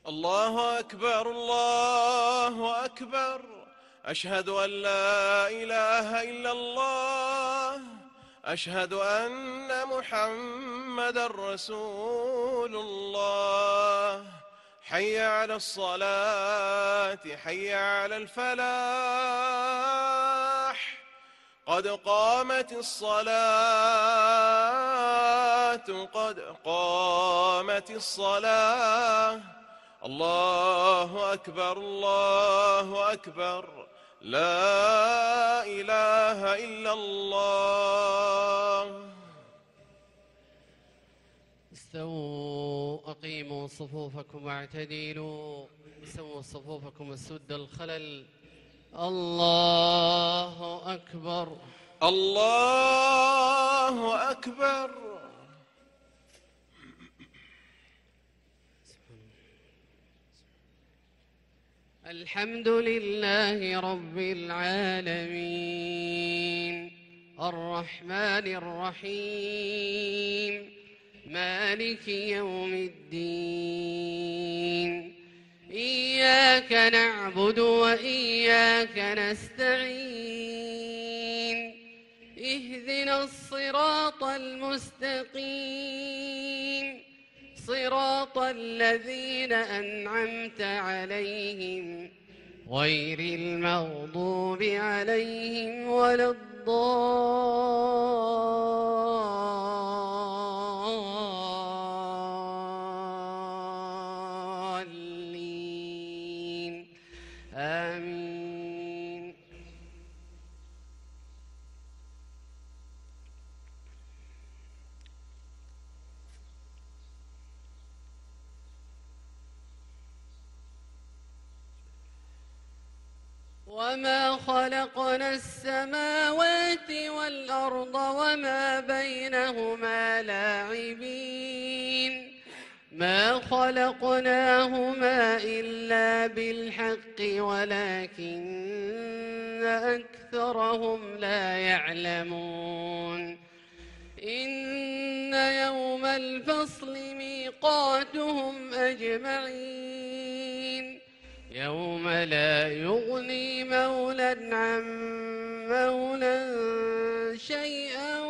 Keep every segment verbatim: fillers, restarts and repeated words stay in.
الله أكبر الله أكبر. أشهد أن لا إله إلا الله. أشهد أن محمدا رسول الله. حي على الصلاة حي على الفلاح. قد قامت الصلاة قد قامت الصلاة. الله أكبر الله أكبر. لا إله إلا الله. استووا أقيموا صفوفكم واعتدلوا. سووا صفوفكم وسد الخلل. الله أكبر الله أكبر. الحمد لله رب العالمين الرحمن الرحيم مالك يوم الدين. إياك نعبد وإياك نستعين. اهدنا الصراط المستقيم صراط الذين أنعمت عليهم غير المغضوب عليهم ولا الضالين آمين. وما خلقنا السماوات والأرض وما بينهما لاعبين. ما خلقناهما إلا بالحق ولكن أكثرهم لا يعلمون. إن يوم الفصل ميقاتهم أجمعين. يوم لا يغني مولى عن مولى شيئا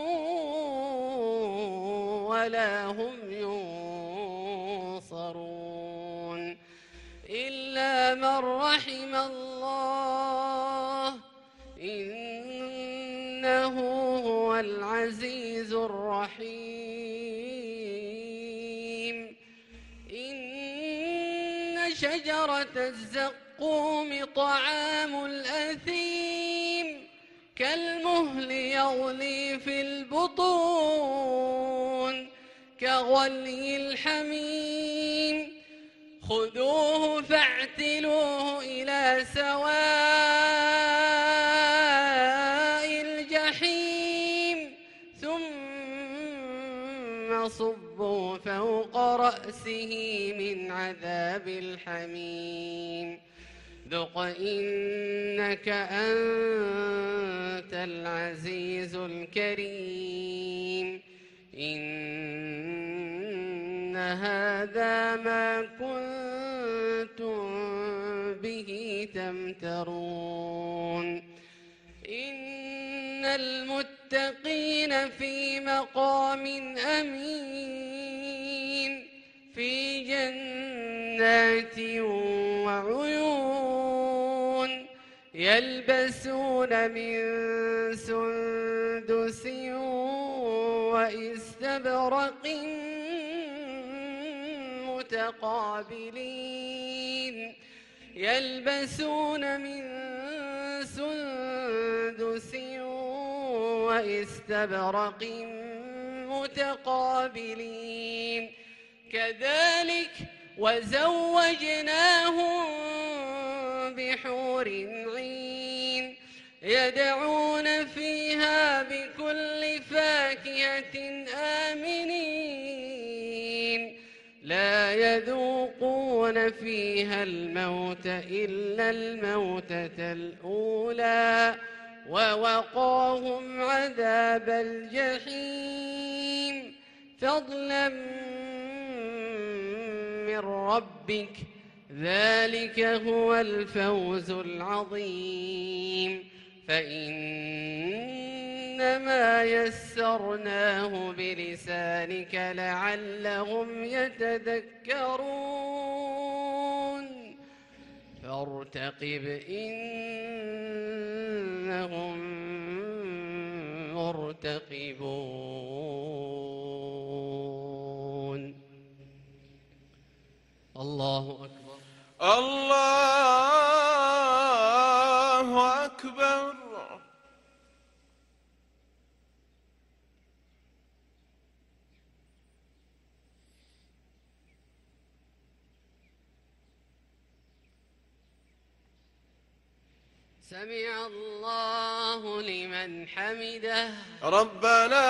ولا هم ينصرون إلا من رحم الله إنه هو العزيز الرحيم. شجرة الزقوم طعام الأثيم كالمهل يغلي في البطون كغلي الحميم. خذوه فاعتلوه إلى سواء الجحيم ثم صبوا فوق رأسه من عذاب الحميم. ذق إنك أنت العزيز الكريم. إن هذا ما كنتم به تمترون. إن المتقين في مقام أمين في جنات وعيون. يلبسون من سندس وإستبرق متقابلين. يلبسون من سندس وإستبرق متقابلين. كذلك وزوجناهم بحور عين يدعون فيها بكل فاكهة آمنين. لا يذوقون فيها الموت إلا الموتة الأولى ووقاهم عذاب الجحيم فضلا من ربك ذلك هو الفوز العظيم فإنما يسرناه بلسانك لعلهم يتذكرون فارتقب إنهم مرتقبون. الله أكبر. الله أكبر. سمع الله لمن حمده. ربنا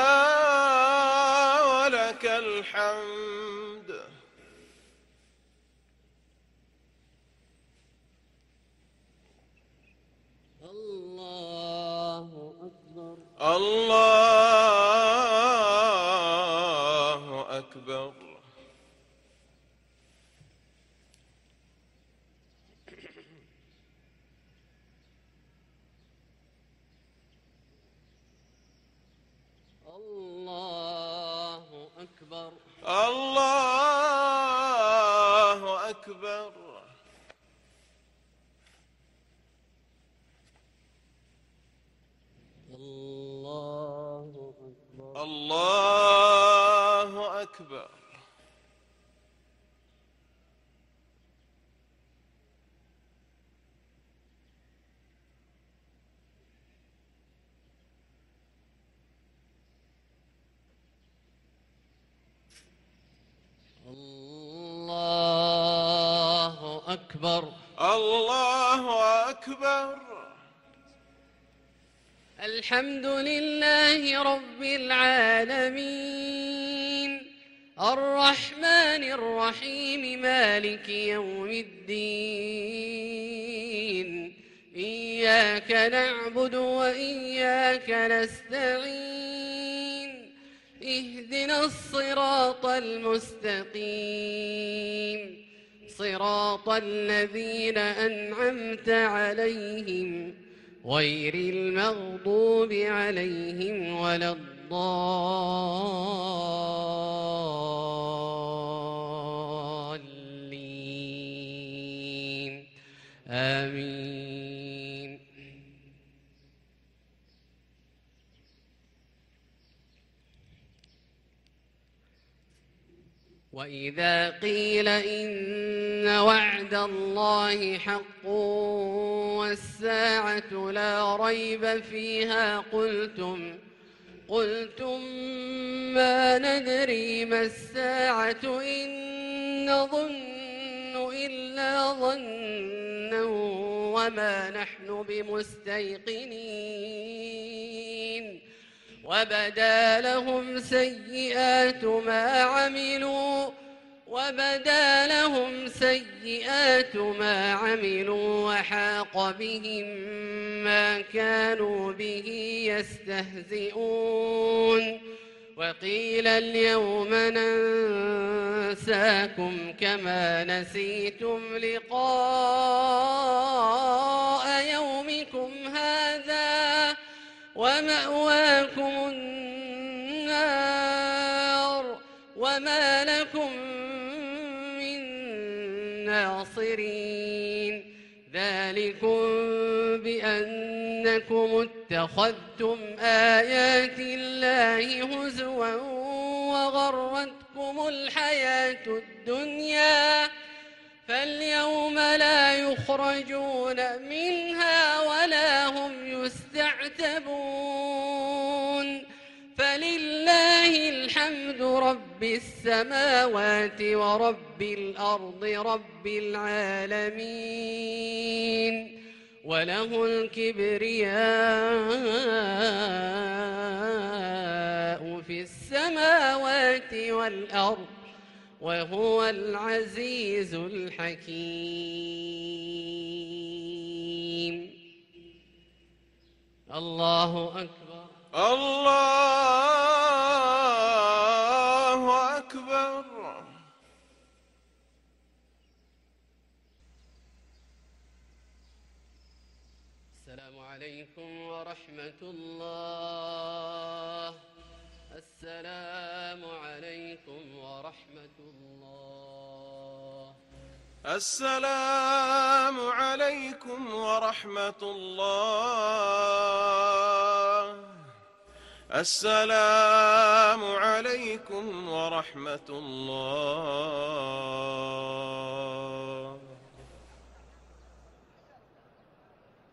ولك الحمد. الله أكبر. الله أكبر. الله أكبر. الله أكبر. الله أكبر. الله أكبر. الله أكبر. الله أكبر. الحمد لله رب العالمين الرحمن الرحيم مالك يوم الدين إياك نعبد وإياك نستعين اهدنا الصراط المستقيم صراط الذين أنعمت عليهم غير المغضوب عليهم ولا الضالين آمين. وإذا قيل إن وعد الله حق والساعة لا ريب فيها قلتم قلتم ما ندري ما الساعة إن نظن إلا ظنا وما نحن بمستيقنين وبدا لهم سيئات ما عملوا وبدا لهم سيئات ما عملوا وحاق بهم ما كانوا به يستهزئون وقيل اليوم ننساكم كما نسيتم لقاء يومكم هذا ومأواكم النار وما لكم من ناصرين ذلكم بأنكم اتخذتم آيات الله هزوا وغرتكم الحياة الدنيا فاليوم لا يخرجون منها ولا هم يستعتبون فلله الحمد رب السماوات ورب الأرض رب العالمين وله الكبرياء في السماوات والأرض وهو العزيز الحكيم. الله أكبر. الله أكبر. السلام عليكم ورحمة الله. السلام عليكم ورحمة الله. السلام عليكم ورحمة الله. السلام عليكم ورحمة الله.